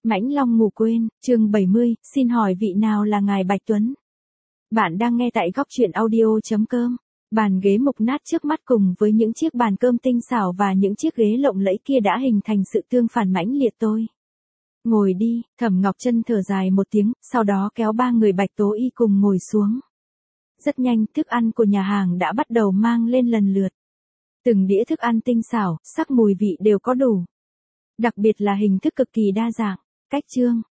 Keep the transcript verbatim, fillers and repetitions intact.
Mãnh Long ngủ quên, chương bảy mươi, xin hỏi vị nào là ngài Bạch Tuấn? Bạn đang nghe tại góc truyện audio.com. Bàn ghế mục nát trước mắt cùng với những chiếc bàn cơm tinh xảo và những chiếc ghế lộng lẫy kia đã hình thành sự tương phản mãnh liệt tôi. Ngồi đi, Thẩm Ngọc Trân thở dài một tiếng, sau đó kéo ba người Bạch Tố Y cùng ngồi xuống. Rất nhanh, thức ăn của nhà hàng đã bắt đầu mang lên lần lượt. Từng đĩa thức ăn tinh xảo, sắc mùi vị đều có đủ. Đặc biệt là hình thức cực kỳ đa dạng. Cách chương,